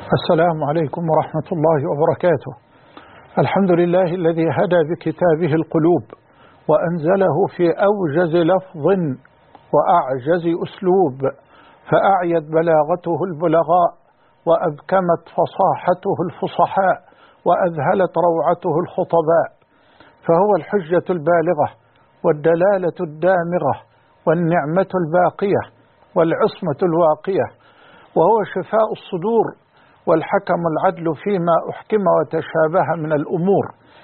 السلام عليكم ورحمة الله وبركاته. الحمد لله الذي هدى بكتابه القلوب وأنزله في أوجز لفظ وأعجز أسلوب، فأعيت بلاغته البلغاء وأبكمت فصاحته الفصحاء وأذهلت روعته الخطباء، فهو الحجة البالغة والدلالة الدامغة والنعمة الباقية والعصمة الواقية، وهو شفاء الصدور والحكم العدل فيما أحكم وتشابه من الأمور.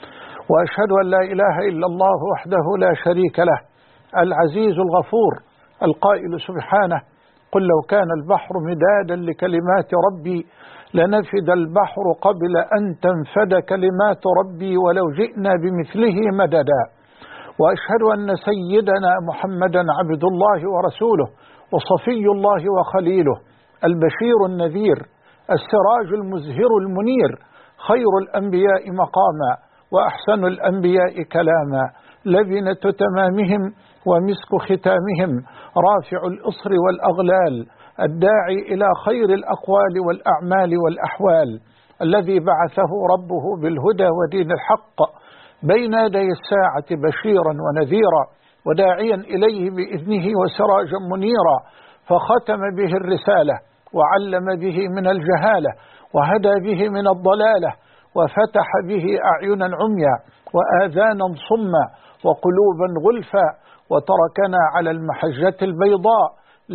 وأشهد أن لا إله إلا الله وحده لا شريك له، العزيز الغفور، القائل سبحانه: قل لو كان البحر مدادا لكلمات ربي لنفد البحر قبل أن تنفد كلمات ربي ولو جئنا بمثله مددا. وأشهد أن سيدنا محمدا عبد الله ورسوله وصفي الله وخليله، البشير النذير، السراج المزهر المنير، خير الأنبياء مقاما وأحسن الأنبياء كلاما، لبنة تمامهم ومسك ختامهم، رافع الإصر والأغلال، الداعي إلى خير الأقوال والأعمال والأحوال، الذي بعثه ربه بالهدى ودين الحق بين يدي الساعة بشيرا ونذيرا وداعيا إليه بإذنه وسراجا منيرا، فختم به الرسالة وعلم به من الجهالة وهدى به من الضلالة وفتح به أعينا عميا وآذانا صما وقلوبا غلفا، وتركنا على المحجة البيضاء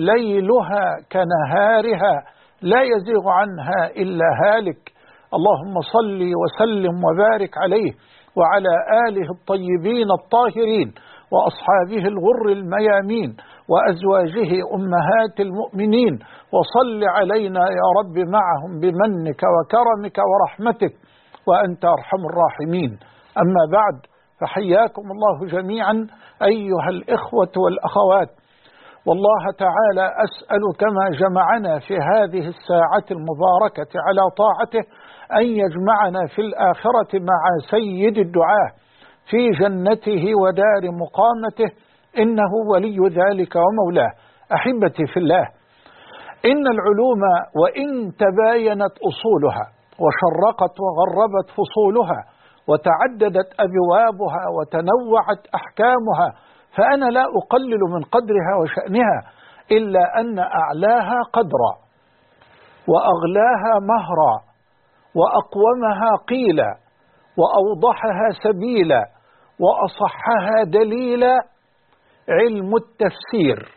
ليلها كنهارها لا يزيغ عنها إلا هالك. اللهم صل وسلم وبارك عليه وعلى آله الطيبين الطاهرين وأصحابه الغر الميامين وأزواجه أمهات المؤمنين، وصل علينا يا رب معهم بمنك وكرمك ورحمتك وأنت أرحم الراحمين. أما بعد، فحياكم الله جميعا أيها الإخوة والأخوات، والله تعالى أسأل كما جمعنا في هذه الساعة المباركة على طاعته أن يجمعنا في الآخرة مع سيد الدعاة في جنته ودار مقامته، إنه ولي ذلك ومولاه. أحبتي في الله، إن العلوم وإن تباينت أصولها وشرقت وغربت فصولها وتعددت أبوابها وتنوعت أحكامها، فأنا لا أقلل من قدرها وشأنها، إلا أن أعلاها قدرا وأغلاها مهرا وأقومها قيلا وأوضحها سبيلا وأصحها دليلا علم التفسير،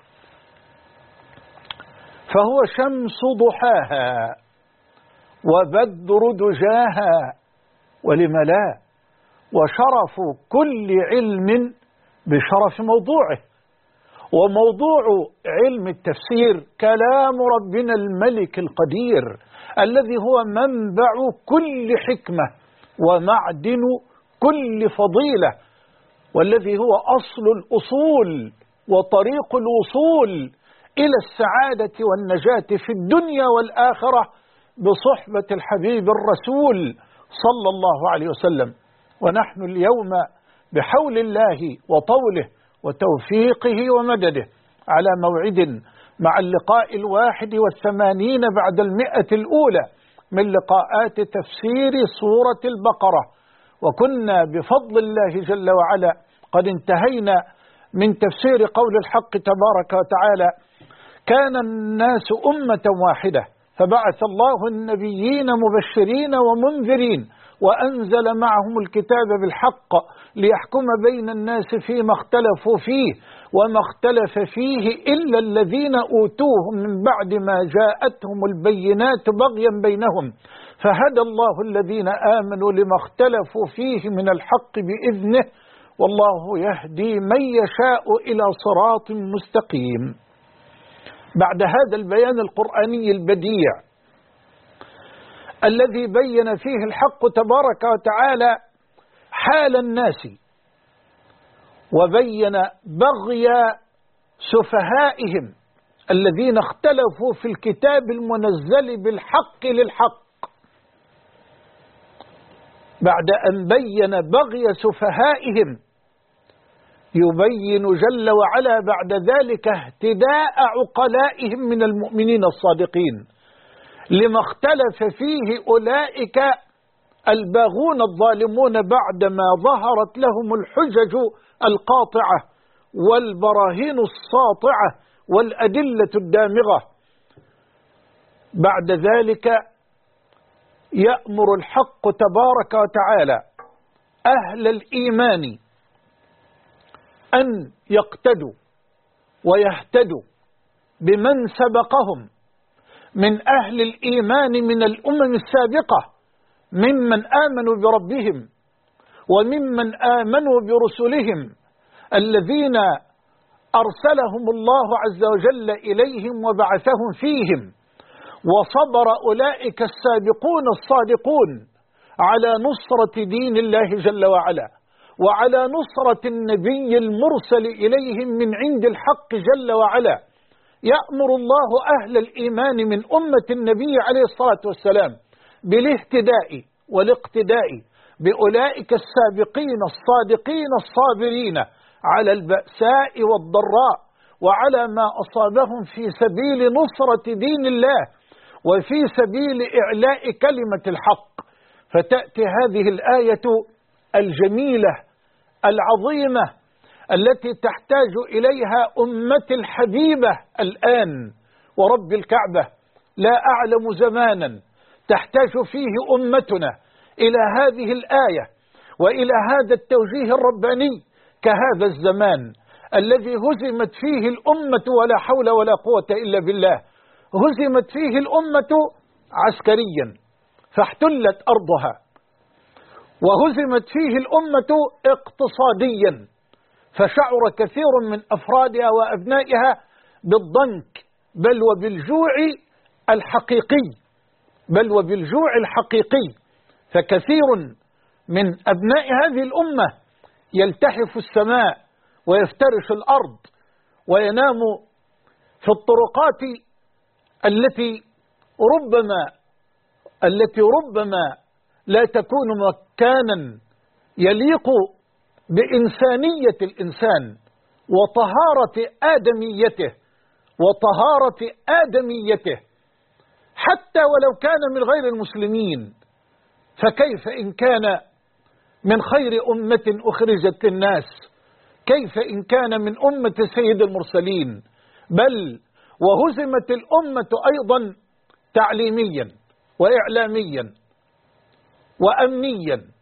فهو شمس ضحاها وبدر دجاها، ولم لا، وشرف كل علم بشرف موضوعه. وموضوع علم التفسير كلام ربنا الملك القدير الذي هو منبع كل حكمة ومعدن كل فضيلة، والذي هو أصل الأصول وطريق الوصول إلى السعادة والنجاة في الدنيا والآخرة بصحبة الحبيب الرسول صلى الله عليه وسلم. ونحن اليوم بحول الله وطوله وتوفيقه ومدده على موعد مع اللقاء 81 بعد 100 الأولى من لقاءات تفسير سورة البقرة، وكنا بفضل الله جل وعلا قد انتهينا من تفسير قول الحق تبارك وتعالى: كان الناس أمة واحدة فبعث الله النبيين مبشرين ومنذرين وأنزل معهم الكتاب بالحق ليحكم بين الناس فيما اختلفوا فيه وما اختلف فيه إلا الذين أوتوه من بعد ما جاءتهم البينات بغيا بينهم، فهدى الله الذين آمنوا لما اختلفوا فيه من الحق بإذنه، والله يهدي من يشاء إلى صراط مستقيم. بعد هذا البيان القرآني البديع الذي بين فيه الحق تبارك وتعالى حال الناس وبين بغي سفهائهم الذين اختلفوا في الكتاب المنزل بالحق للحق، بعد أن بين بغي سفهائهم يبين جل وعلا بعد ذلك اهتداء عقلائهم من المؤمنين الصادقين لما اختلف فيه أولئك الباغون الظالمون بعدما ظهرت لهم الحجج القاطعة والبراهين الساطعة والأدلة الدامغة. بعد ذلك يأمر الحق تبارك وتعالى أهل الإيمان أن يقتدوا ويهتدوا بمن سبقهم من أهل الإيمان من الأمم السابقة، ممن آمنوا بربهم وممن آمنوا برسلهم الذين أرسلهم الله عز وجل إليهم وبعثهم فيهم، وصبر أولئك السابقون الصادقون على نصرة دين الله جل وعلا وعلى نصرة النبي المرسل إليهم من عند الحق جل وعلا. يأمر الله أهل الإيمان من أمة النبي عليه الصلاة والسلام بالاهتداء والاقتداء بأولئك السابقين الصادقين الصابرين على البأساء والضراء وعلى ما أصابهم في سبيل نصرة دين الله وفي سبيل إعلاء كلمة الحق. فتأتي هذه الآية الجميلة العظيمة التي تحتاج إليها أمتي الحبيبة الآن ورب الكعبة. لا أعلم زمانا تحتاج فيه أمتنا إلى هذه الآية وإلى هذا التوجيه الرباني كهذا الزمان الذي هزمت فيه الأمة ولا حول ولا قوة إلا بالله. هزمت فيه الأمة عسكريا فاحتلت أرضها، وهزمت فيه الأمة اقتصاديا فشعر كثير من أفرادها وأبنائها بالضنك بل وبالجوع الحقيقي فكثير من أبناء هذه الأمة يلتحف السماء ويفترش الأرض وينام في الطرقات التي ربما لا تكون مكانا يليق بإنسانية الإنسان وطهارة آدميته حتى ولو كان من غير المسلمين، فكيف إن كان من خير أمة أخرجت للناس؟ كيف إن كان من أمة سيد المرسلين؟ بل وهزمت الأمة أيضا تعليميا وإعلاميا وأمنيا.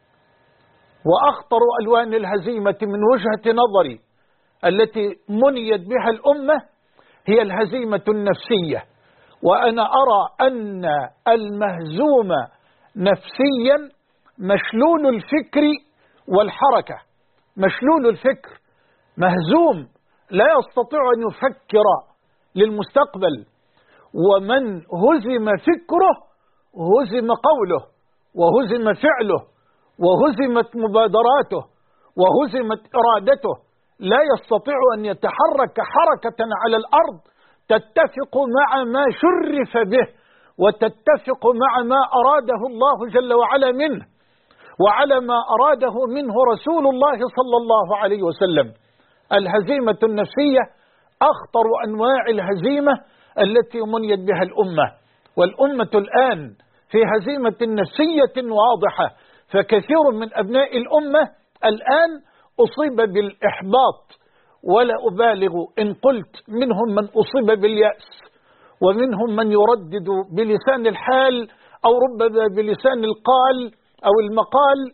وأخطر ألوان الهزيمة من وجهة نظري التي منيت بها الأمة هي الهزيمة النفسية. وأنا أرى أن المهزوم نفسيا مشلول الفكر والحركة. مشلول الفكر مهزوم لا يستطيع أن يفكر للمستقبل، ومن هزم فكره هزم قوله وهزم فعله وهزمت مبادراته وهزمت إرادته. لا يستطيع أن يتحرك حركة على الأرض تتفق مع ما شرف به وتتفق مع ما أراده الله جل وعلا منه وعلى ما أراده منه رسول الله صلى الله عليه وسلم. الهزيمة النفسية أخطر أنواع الهزيمة التي منيت بها الأمة، والأمة الآن في هزيمة نفسية واضحة. فكثير من أبناء الأمة الآن أصيب بالإحباط، ولا أبالغ إن قلت منهم من أصيب باليأس، ومنهم من يردد بلسان الحال أو ربما بلسان القال أو المقال: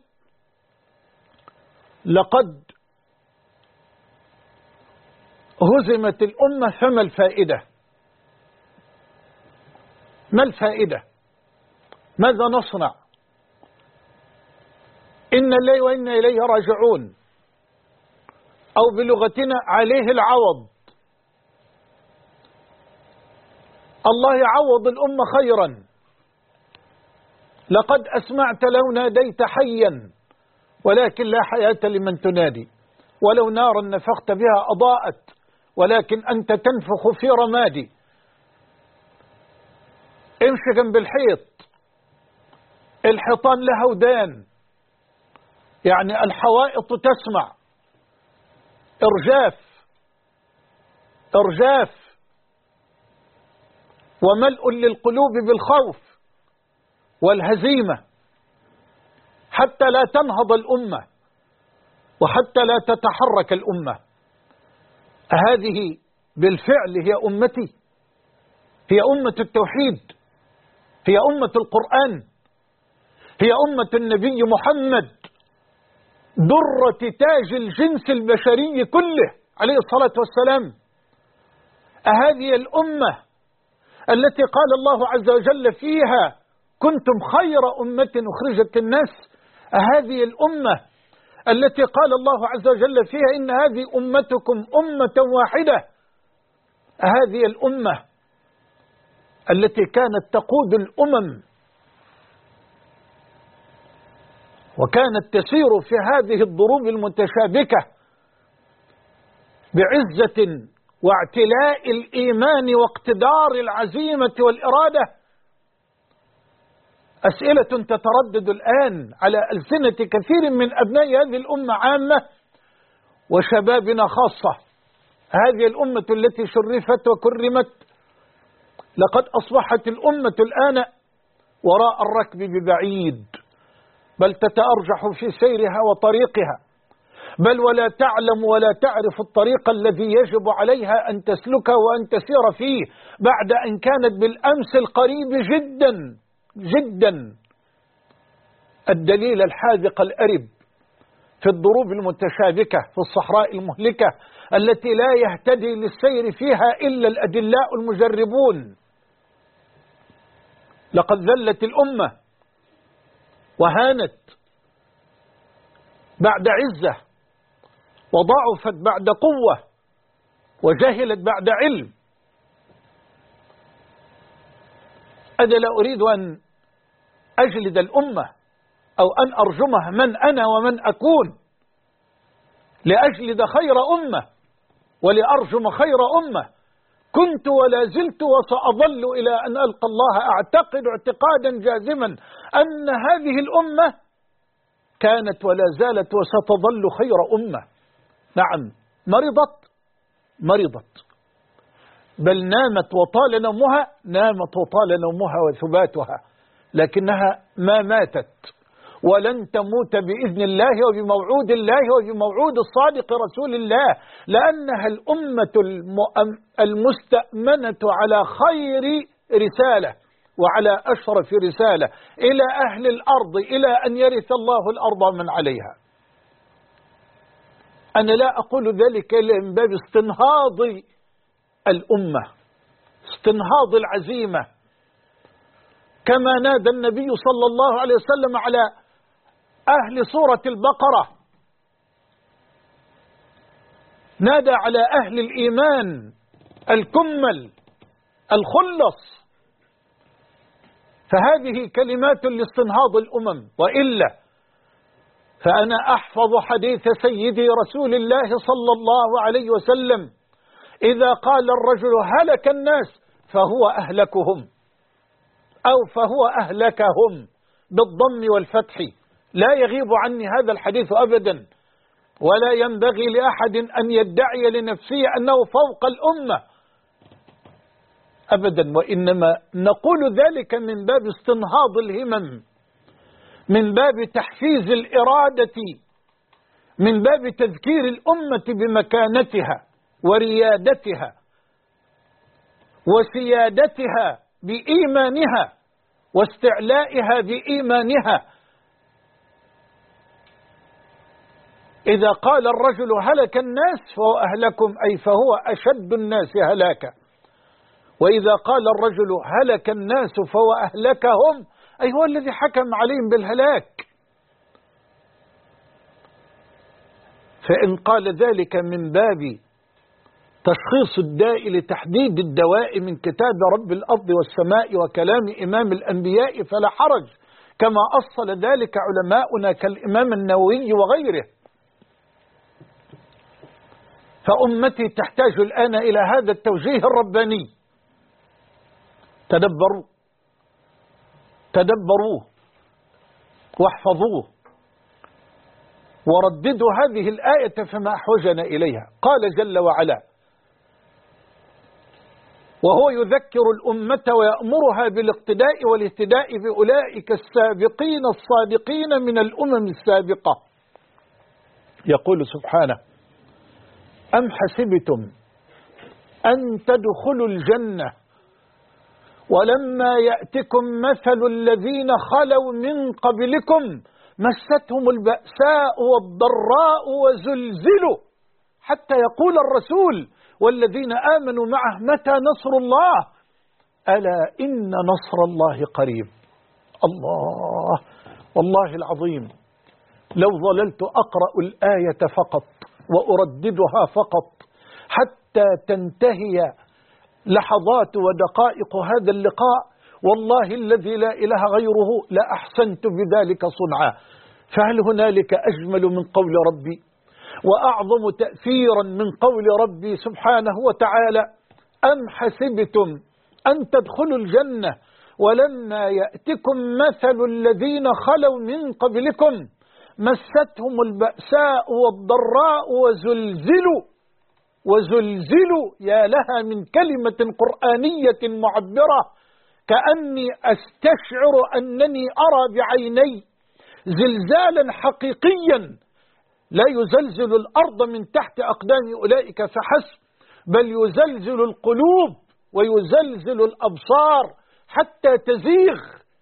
لقد هزمت الأمة فما الفائدة؟ ما الفائدة؟ ماذا نصنع؟ إن الله وإنا إليه راجعون، أو بلغتنا عليه العوض. الله يعوض الأمة خيرا. لقد أسمعت لو ناديت حيا ولكن لا حياة لمن تنادي، ولو نارا نفخت بها أضاءت ولكن أنت تنفخ في رمادي. امشي جنب الحيط، الحيطان لها ودان، يعني الحوائط تسمع. ارجاف وملء للقلوب بالخوف والهزيمة حتى لا تنهض الأمة وحتى لا تتحرك الأمة. هذه بالفعل هي أمتي، هي أمة التوحيد، هي أمة القرآن، هي أمة النبي محمد درة تاج الجنس البشري كله عليه الصلاة والسلام. هذه الأمة التي قال الله عز وجل فيها كنتم خير أمة أخرجت الناس. هذه الأمة التي قال الله عز وجل فيها إن هذه أمتكم أمة واحدة. هذه الأمة التي كانت تقود الأمم وكانت تسير في هذه الضروب المتشابكة بعزة واعتلاء الإيمان واقتدار العزيمة والإرادة. أسئلة تتردد الآن على ألسنة كثير من أبناء هذه الأمة عامة وشبابنا خاصة. هذه الأمة التي شرفت وكرمت لقد أصبحت الأمة الآن وراء الركب ببعيد، بل تتأرجح في سيرها وطريقها، بل ولا تعلم ولا تعرف الطريق الذي يجب عليها أن تسلكه وأن تسير فيه بعد أن كانت بالأمس القريب جدا جدا الدليل الحاذق الأرب في الضروب المتشابكة في الصحراء المهلكة التي لا يهتدي للسير فيها إلا الأدلاء المجربون. لقد ذلت الأمة وهانت بعد عزة، وضعفت بعد قوة، وجهلت بعد علم. أنا لا أريد أن أجلد الأمة أو أن أرجمها من أنا ومن أكون لأجلد خير أمة ولأرجم خير أمة. كنت ولا زلت وسأظل إلى أن ألقى الله أعتقد اعتقادا جازما أن هذه الأمة كانت ولا زالت وستظل خير أمة. نعم، مرضت بل نامت وطال نومها، نامت وطال نومها وثباتها، لكنها ما ماتت ولن تموت بإذن الله وبموعود الله وبموعود الصادق رسول الله، لأنها الأمة المستأمنة على خير رسالة وعلى أشرف رسالة إلى أهل الأرض إلى أن يرث الله الأرض من عليها. أنا لا أقول ذلك إلا من باب استنهاض الأمة، استنهاض العزيمة، كما نادى النبي صلى الله عليه وسلم على أهل سورة البقرة، نادى على أهل الإيمان الكمل الخلص. فهذه كلمات لاستنهاض الأمم، وإلا فأنا أحفظ حديث سيدي رسول الله صلى الله عليه وسلم إذا قال الرجل هلك الناس فهو أهلكهم أو فهو أهلكهم بالضم والفتح. لا يغيب عني هذا الحديث أبدا، ولا ينبغي لأحد أن يدعي لنفسه أنه فوق الأمة أبدا، وإنما نقول ذلك من باب استنهاض الهمم، من باب تحفيز الإرادة، من باب تذكير الأمة بمكانتها وريادتها وسيادتها بإيمانها واستعلائها بإيمانها. إذا قال الرجل هلك الناس فهو أهلكم، أي فهو أشد الناس هلاكا. وإذا قال الرجل هلك الناس فهو أهلكهم، أي هو الذي حكم عليهم بالهلاك. فإن قال ذلك من باب تشخيص الداء لتحديد الدواء من كتاب رب الأرض والسماء وكلام إمام الأنبياء فلا حرج، كما أصل ذلك علماؤنا كالإمام النووي وغيره. فأمتي تحتاج الآن إلى هذا التوجيه الرباني. تدبروه واحفظوه ورددوا هذه الآية فما أحوجنا إليها. قال جل وعلا: وهو يذكر الأمة ويأمرها بالاقتداء والاهتداء بأولئك السابقين الصادقين من الأمم السابقة. يقول سبحانه: أم حسبتم أن تدخلوا الجنة ولما يأتكم مثل الذين خلوا من قبلكم مستهم البأساء والضراء وزلزلوا حتى يقول الرسول والذين آمنوا معه متى نصر الله ألا إن نصر الله قريب. الله، والله العظيم لو ظللت أقرأ الآية فقط وأرددها فقط حتى تنتهي لحظات ودقائق هذا اللقاء، والله الذي لا إله غيره لأحسنت بذلك صنعا. فهل هنالك أجمل من قول ربي وأعظم تأثيرا من قول ربي سبحانه وتعالى: أم حسبتم أن تدخلوا الجنة ولما يأتكم مثل الذين خلوا من قبلكم مستهم البأساء والضراء وزلزلوا. يا لها من كلمة قرآنية معبرة، كأني أستشعر أنني أرى بعيني زلزالا حقيقيا لا يزلزل الأرض من تحت أقدام أولئك فحسب، بل يزلزل القلوب ويزلزل الأبصار حتى تزيغ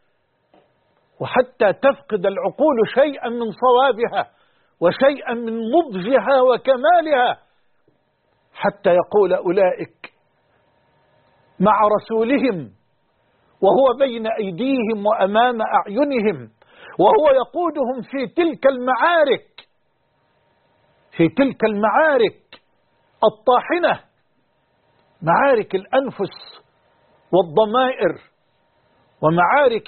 وحتى تفقد العقول شيئا من صوابها وشيئا من نضجها وكمالها، حتى يقول أولئك مع رسولهم وهو بين أيديهم وأمام أعينهم وهو يقودهم في تلك المعارك الطاحنة، معارك الأنفس والضمائر ومعارك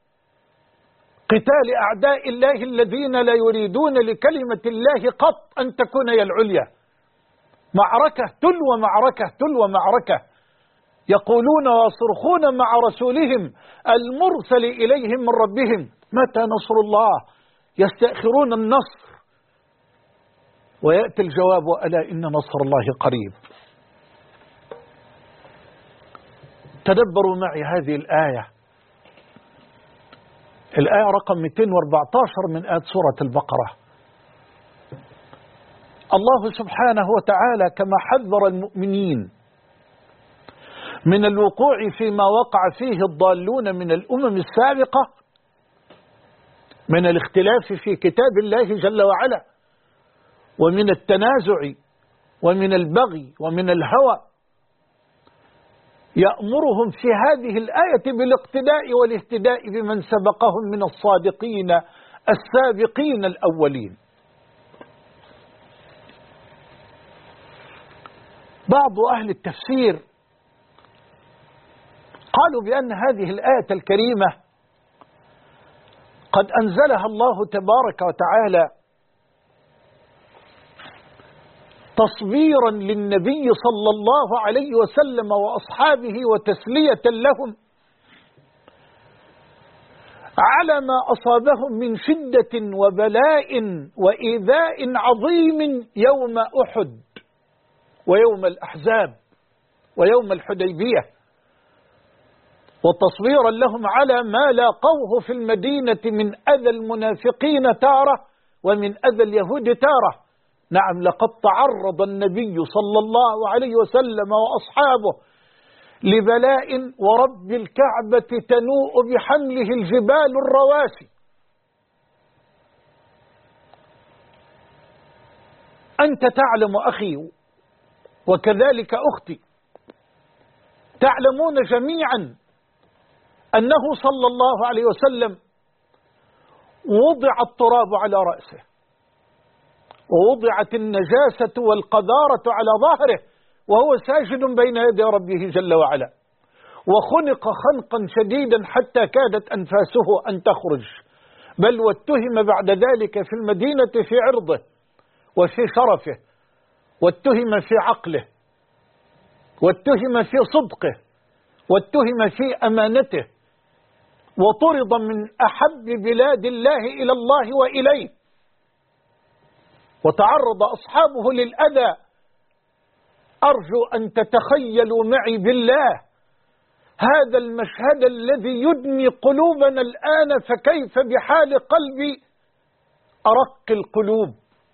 قتال أعداء الله الذين لا يريدون لكلمة الله قط أن تكون هي العليا. معركة تلو معركة، يقولون ويصرخون مع رسولهم المرسل إليهم من ربهم متى نصر الله، يستأخرون النصر ويأتي الجواب: ألا إن نصر الله قريب. تدبروا معي هذه الآية رقم 214 من آيات سورة البقرة. الله سبحانه وتعالى كما حذر المؤمنين من الوقوع فيما وقع فيه الضالون من الأمم السابقة من الاختلاف في كتاب الله جل وعلا ومن التنازع ومن البغي ومن الهوى، يأمرهم في هذه الآية بالاقتداء والاهتداء بمن سبقهم من الصادقين السابقين الأولين. بعض أهل التفسير قالوا بأن هذه الآية الكريمة قد أنزلها الله تبارك وتعالى تصبيرا للنبي صلى الله عليه وسلم وأصحابه وتسلية لهم على ما أصابهم من شدة وبلاء وإيذاء عظيم يوم أحد ويوم الأحزاب ويوم الحديبية، وتصويرا لهم على ما لاقوه في المدينة من أذى المنافقين تارة ومن أذى اليهود تارة. نعم، لقد تعرض النبي صلى الله عليه وسلم وأصحابه لبلاء ورب الكعبة تنوء بحمله الجبال الرواسي. أنت تعلم أخي وكذلك أختي، تعلمون جميعا أنه صلى الله عليه وسلم وضع التراب على رأسه ووضعت النجاسة والقذارة على ظهره وهو ساجد بين يدي ربه جل وعلا، وخنق خنقا شديدا حتى كادت أنفاسه أن تخرج، بل واتهم بعد ذلك في المدينة في عرضه وفي شرفه، واتهم في عقله، واتهم في صدقه، واتهم في أمانته، وطرد من أحب بلاد الله إلى الله وإليه، وتعرض أصحابه للأذى أرجو أن تتخيلوا معي بالله هذا المشهد الذي يدمي قلوبنا الآن، فكيف بحال قلب أرق القلوب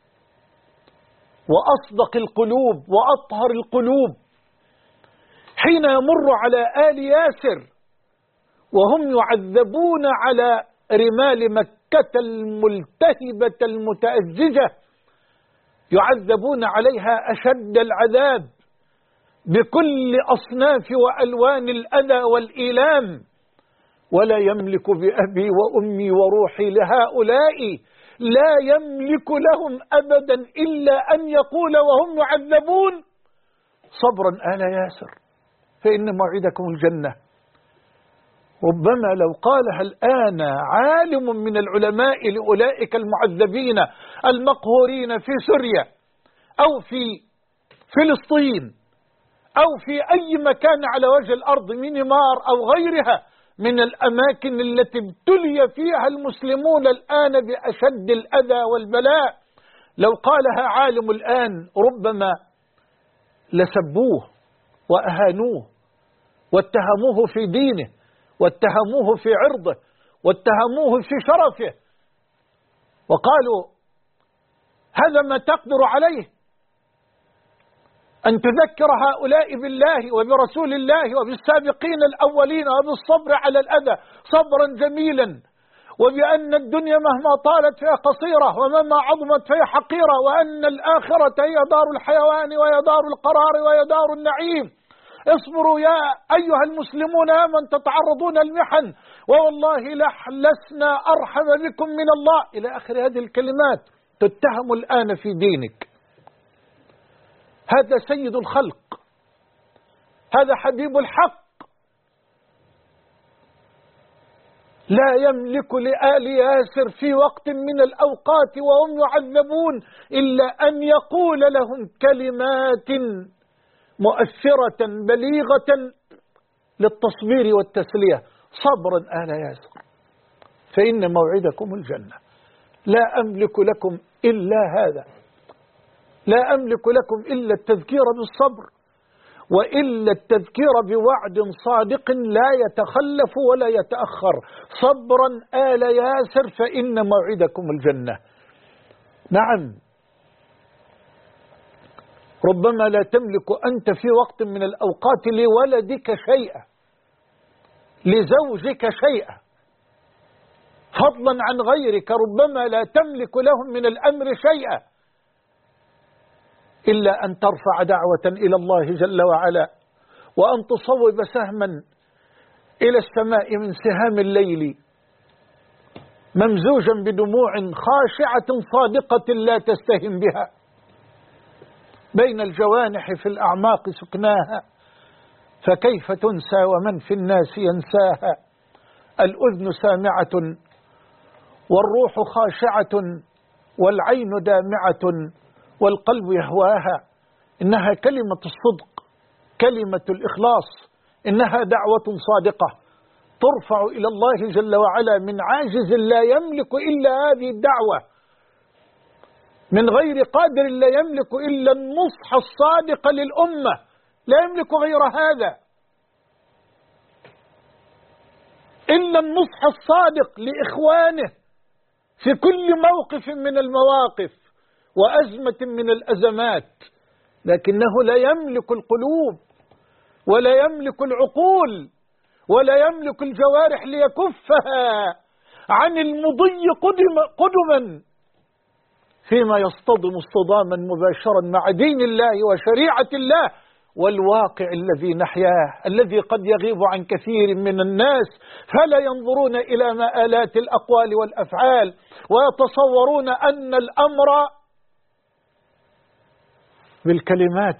وأصدق القلوب وأطهر القلوب حين يمر على آل ياسر وهم يعذبون على رمال مكة الملتهبة المتأججة، يعذبون عليها أشد العذاب بكل أصناف وألوان الأذى والإيلام، ولا يملك بأبي وأمي وروحي لهؤلاء، لا يملك لهم أبدا إلا أن يقول وهم يعذبون: صبرا آل ياسر فإن موعدكم الجنة. ربما لو قالها الآن عالم من العلماء لأولئك المعذبين المقهورين في سوريا أو في فلسطين أو في أي مكان على وجه الأرض، مينمار أو غيرها من الأماكن التي ابتلي فيها المسلمون الآن بأشد الأذى والبلاء، لو قالها عالم الآن ربما لسبوه وأهانوه واتهموه في دينه واتهموه في عرضه واتهموه في شرفه، وقالوا: هذا ما تقدر عليه، أن تذكر هؤلاء بالله وبرسول الله وبالسابقين الأولين وبالصبر على الأذى صبرا جميلا، وبأن الدنيا مهما طالت فهي قصيرة ومهما عظمت فهي حقيرة، وأن الآخرة هي دار الحيوان وهي دار القرار وهي دار النعيم. اصبروا يا أيها المسلمون يا من تتعرضون المحن، ووالله لسنا أرحم بكم من الله، إلى آخر هذه الكلمات. تتهم الآن في دينك. هذا سيد الخلق، هذا حبيب الحق، لا يملك لآل ياسر في وقت من الأوقات وهم يعذبون إلا أن يقول لهم كلمات مؤثرة بليغة للتصبير والتسلية: صبرا آل ياسر فإن موعدكم الجنة. لا أملك لكم إلا هذا، لا أملك لكم إلا التذكير بالصبر، وإلا التذكير بوعد صادق لا يتخلف ولا يتأخر: صبرا آل ياسر فإن موعدكم الجنة. نعم، ربما لا تملك أنت في وقت من الأوقات لولدك شيئا، لزوجك شيئا، فضلا عن غيرك، ربما لا تملك لهم من الأمر شيئا إلا أن ترفع دعوة إلى الله جل وعلا، وأن تصوب سهما إلى السماء من سهام الليل ممزوجا بدموع خاشعة صادقة لا تستهن بها، بين الجوانح في الأعماق سكناها، فكيف تنسى ومن في الناس ينساها. الأذن سامعة والروح خاشعة والعين دامعة والقلب يهواها. إنها كلمة الصدق، كلمة الإخلاص، إنها دعوة صادقة ترفع إلى الله جل وعلا من عاجز لا يملك إلا هذه الدعوة، من غير قادر لا يملك إلا النصح الصادق للأمة، لا يملك غير هذا، إلا النصح الصادق لإخوانه في كل موقف من المواقف وأزمة من الأزمات، لكنه لا يملك القلوب ولا يملك العقول ولا يملك الجوارح ليكفها عن المضي قدما فيما يصطدم اصطداما مباشرا مع دين الله وشريعة الله والواقع الذي نحياه، الذي قد يغيب عن كثير من الناس، فلا ينظرون إلى مآلات الأقوال والأفعال ويتصورون أن الأمر بالكلمات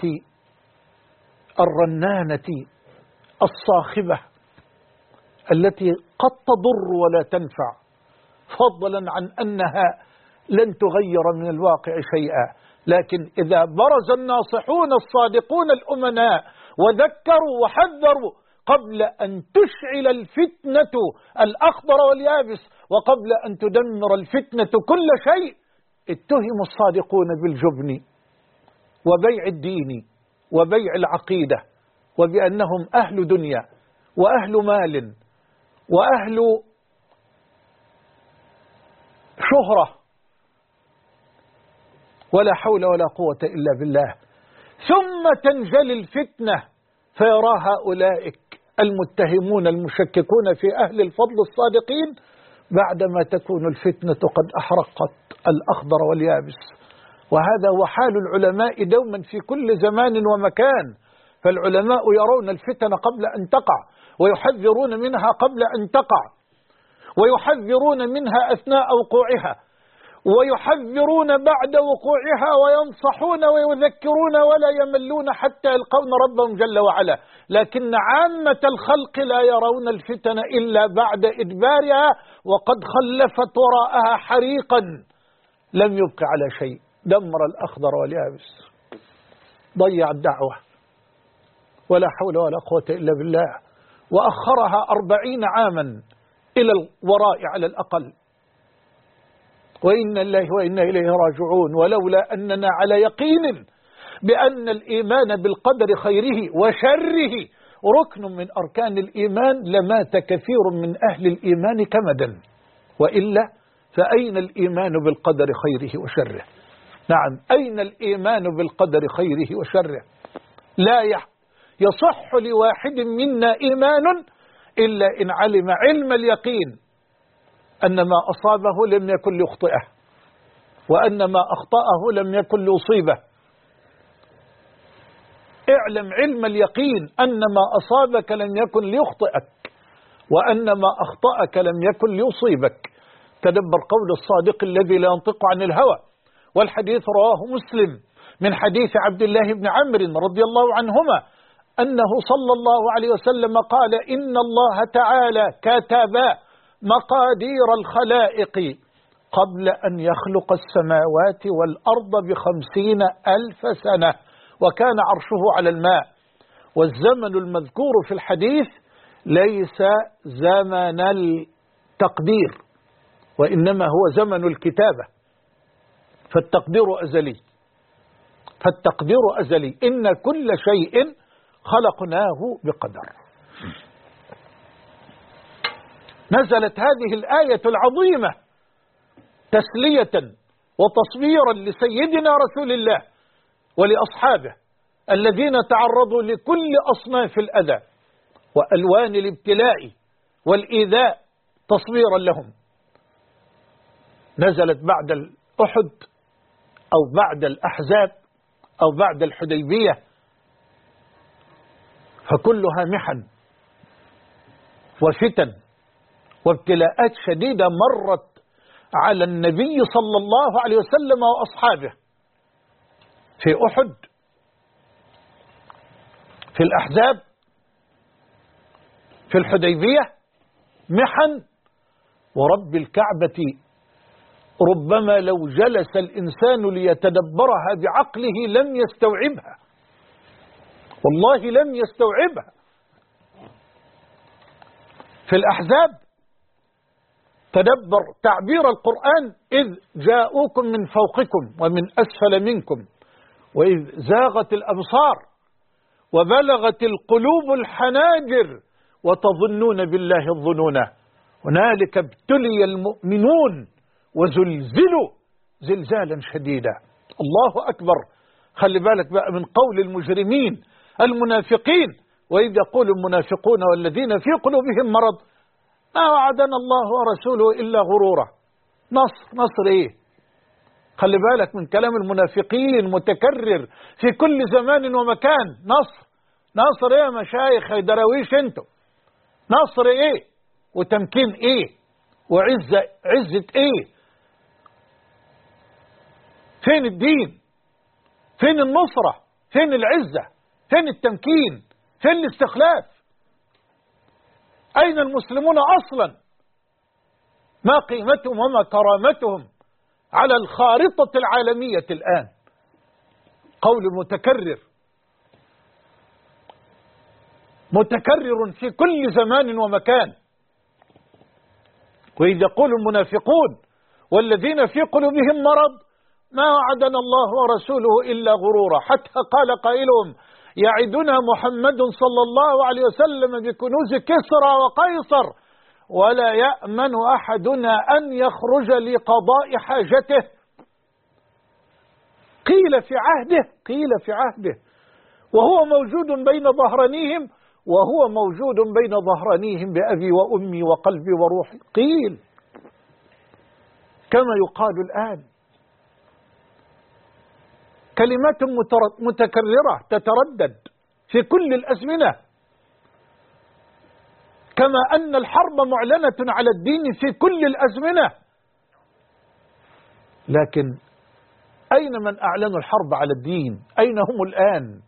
الرنانة الصاخبة التي قد تضر ولا تنفع، فضلا عن أنها لن تغير من الواقع شيئا. لكن إذا برز الناصحون الصادقون الأمناء وذكروا وحذروا قبل أن تشعل الفتنة الأخضر واليابس وقبل أن تدمر الفتنة كل شيء، اتهم الصادقون بالجبن وبيع الدين وبيع العقيدة، وبأنهم أهل دنيا وأهل مال وأهل شهرة، ولا حول ولا قوة إلا بالله. ثم تنجلي الفتنة فيرى هؤلاء المتهمون المشككون في أهل الفضل الصادقين بعدما تكون الفتنة قد أحرقت الأخضر واليابس. وهذا هو حال العلماء دوما في كل زمان ومكان. فالعلماء يرون الفتن قبل أن تقع، ويحذرون منها قبل أن تقع، ويحذرون منها أثناء وقوعها، ويحذرون بعد وقوعها، وينصحون ويذكرون ولا يملون حتى يلقون ربهم جل وعلا. لكن عامة الخلق لا يرون الفتن إلا بعد إدبارها، وقد خلفت وراءها حريقا لم يبق على شيء، دمر الأخضر واليابس، ضيع الدعوة، ولا حول ولا قوة إلا بالله، وأخرها 40 عاما إلى الوراء على الأقل. وإنا الله وإنا إليه راجعون. ولولا أننا على يقين بأن الإيمان بالقدر خيره وشره ركن من أركان الإيمان لمات كثير من أهل الإيمان كمدا. وإلا فأين الإيمان بالقدر خيره وشره؟ نعم، أين الإيمان بالقدر خيره وشره؟ لا يصح لواحد منا إيمان إلا إن علم علم اليقين أن ما أصابه لم يكن ليخطئه، وأن ما أخطأه لم يكن ليصيبه. اعلم علم اليقين أن ما أصابك لم يكن ليخطئك، وأن ما أخطأك لم يكن ليصيبك. تدبر قول الصادق الذي لا ينطق عن الهوى، والحديث رواه مسلم من حديث عبد الله بن عمرو رضي الله عنهما أنه صلى الله عليه وسلم قال: إن الله تعالى كتب مقادير الخلائق قبل أن يخلق السماوات والأرض ب50,000 سنة، وكان عرشه على الماء. والزمن المذكور في الحديث ليس زمن التقدير، وإنما هو زمن الكتابة، فالتقدير أزلي، فالتقدير أزلي. إن كل شيء خلقناه بقدر. نزلت هذه الآية العظيمة تسلية وتصبيرا لسيدنا رسول الله ولأصحابه الذين تعرضوا لكل أصناف الأذى وألوان الابتلاء والإيذاء تصبيرا لهم. نزلت بعد أحد أو بعد الأحزاب أو بعد الحديبية، فكلها محن وفتن وابتلاءات شديدة مرت على النبي صلى الله عليه وسلم وأصحابه في أحد، في الأحزاب، في الحديبية، محن. ورب الكعبة ربما لو جلس الإنسان ليتدبرها بعقله لم يستوعبها، والله لم يستوعبها. في الأحزاب تدبر تعبير القرآن: إذ جاءوكم من فوقكم ومن أسفل منكم وإذ زاغت الأبصار وبلغت القلوب الحناجر وتظنون بالله الظنون هنالك ابتلي المؤمنون وزلزلوا زلزالا شديدا. الله أكبر. خلي بالك بقى من قول المجرمين المنافقين: وإذ يقول المنافقون والذين في قلوبهم مرض ما وعدنا الله ورسوله إلا غرورا. نصر إيه؟ خلي بالك من كلام المنافقين متكرر في كل زمان ومكان. نصر إيه يا مشايخ يا دراويش انتوا؟ نصر إيه وتمكين إيه عزة إيه؟ فين الدين؟ فين النصرة؟ فين العزة؟ فين التمكين؟ فين الاستخلاف؟ أين المسلمون أصلا؟ ما قيمتهم وما كرامتهم على الخارطة العالمية الآن؟ قول متكرر في كل زمان ومكان. وإذ يقول المنافقون والذين في قلوبهم مرض ما وعدنا الله ورسوله إلا غرورا، حتى قال قائلهم: يعدنا محمد صلى الله عليه وسلم بكنوز كسرى وقيصر، ولا يأمن أحدنا أن يخرج لقضاء حاجته. قيل في عهده وهو موجود بين ظهرانيهم، وهو موجود بين ظهرانيهم بأبي وأمي وقلبي وروحي. قيل كما يقال الآن، كلمات متكررة تتردد في كل الأزمنة، كما أن الحرب معلنة على الدين في كل الأزمنة. لكن أين من أعلنوا الحرب على الدين؟ أين هم الآن؟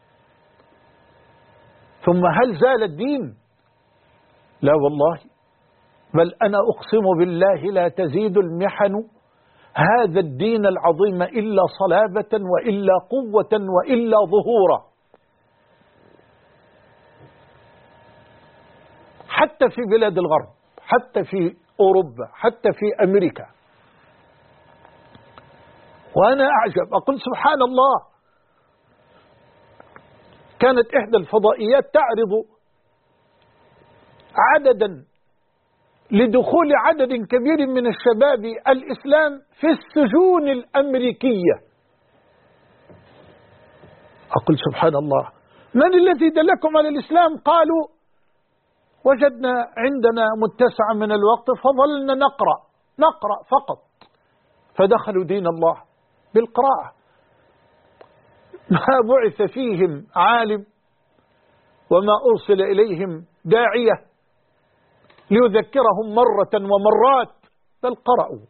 ثم هل زال الدين؟ لا والله، بل أنا أقسم بالله لا تزيد المحن هذا الدين العظيم إلا صلابة وإلا قوة وإلا ظهورا. حتى في بلاد الغرب، حتى في أوروبا، حتى في أمريكا. وأنا أعجب أقول سبحان الله، كانت إحدى الفضائيات تعرض عددا لدخول عدد كبير من الشباب الإسلام في السجون الأمريكية. أقول سبحان الله، من الذي دلكم على الإسلام؟ قالوا وجدنا عندنا متسعا من الوقت فظلنا نقرأ فقط، فدخلوا دين الله بالقراءة. ما بعث فيهم عالم وما أرسل إليهم داعية ليذكرهم مرة ومرات، بل قرأوا.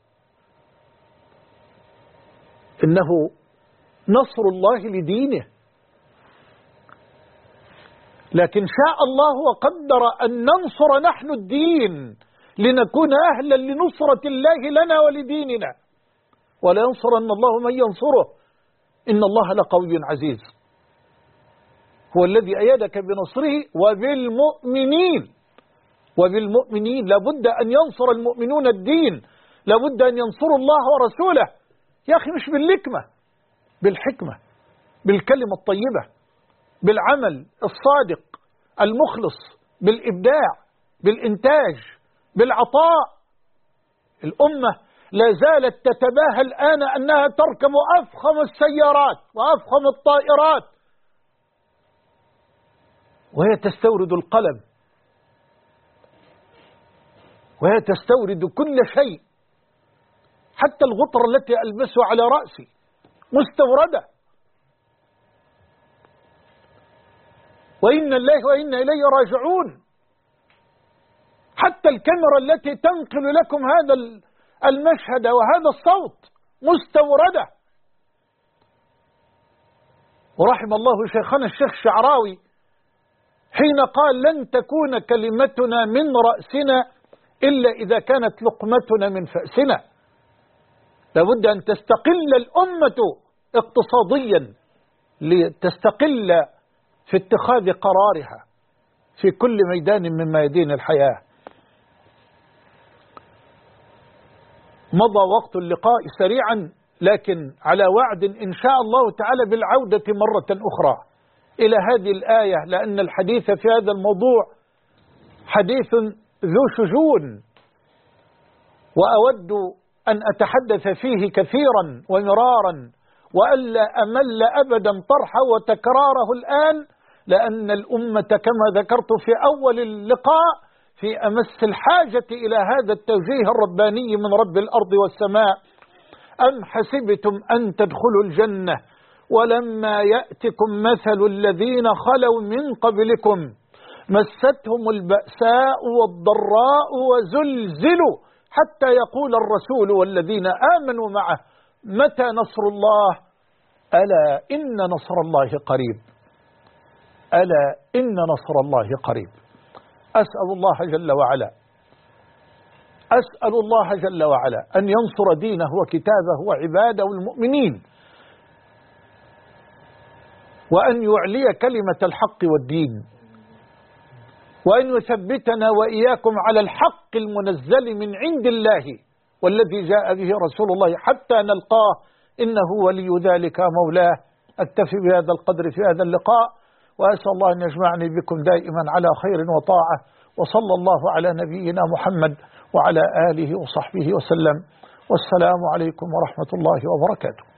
إنه نصر الله لدينه، لكن شاء الله وقدر أن ننصر نحن الدين لنكون أهلا لنصرة الله لنا ولديننا، ولا ينصرن الله من ينصره إن الله لقوي عزيز. هو الذي أيدك بنصره وبالمؤمنين لابد أن ينصر المؤمنون الدين، لابد أن ينصروا الله ورسوله. يا أخي مش باللكمة، بالحكمة، بالكلمة الطيبة، بالعمل الصادق المخلص، بالإبداع، بالإنتاج، بالعطاء. الأمة لا زالت تتباهى الآن أنها تركب أفخم السيارات وأفخم الطائرات، وهي تستورد القلم، وهي تستورد كل شيء، حتى الغطرة التي ألبسها على رأسي مستوردة. وإنا الله وإنا إليه راجعون. حتى الكاميرا التي تنقل لكم هذا المشهد وهذا الصوت مستوردة. ورحم الله شيخنا الشيخ الشعراوي حين قال لن تكون كلمتنا من رأسنا إلا إذا كانت لقمتنا من فأسنا. لابد أن تستقل الأمة اقتصاديا لتستقل في اتخاذ قرارها في كل ميدان من ميادين الحياة. مضى وقت اللقاء سريعا، لكن على وعد إن شاء الله تعالى بالعودة مرة أخرى إلى هذه الآية، لأن الحديث في هذا الموضوع حديث ذو شجون، وأود أن أتحدث فيه كثيرا ومرارا، وألا أمل أبدا طرحه وتكراره الآن، لأن الأمة كما ذكرت في أول اللقاء في أمس الحاجة إلى هذا التوجيه الرباني من رب الأرض والسماء. أم حسبتم أن تدخلوا الجنة ولما يأتكم مثل الذين خلوا من قبلكم مستهم البأساء والضراء وزلزلوا حتى يقول الرسول والذين آمنوا معه متى نصر الله ألا إن نصر الله قريب. ألا إن نصر الله قريب. أسأل الله جل وعلا أن ينصر دينه وكتابه وعباده المؤمنين، وأن يعلي كلمة الحق والدين، وأن يثبتنا وإياكم على الحق المنزل من عند الله والذي جاء به رسول الله حتى نلقاه، إنه ولي ذلك مولاه. أكتفي بهذا القدر في هذا اللقاء، وأسأل الله أن يجمعني بكم دائما على خير وطاعة، وصلى الله على نبينا محمد وعلى آله وصحبه وسلم، والسلام عليكم ورحمة الله وبركاته.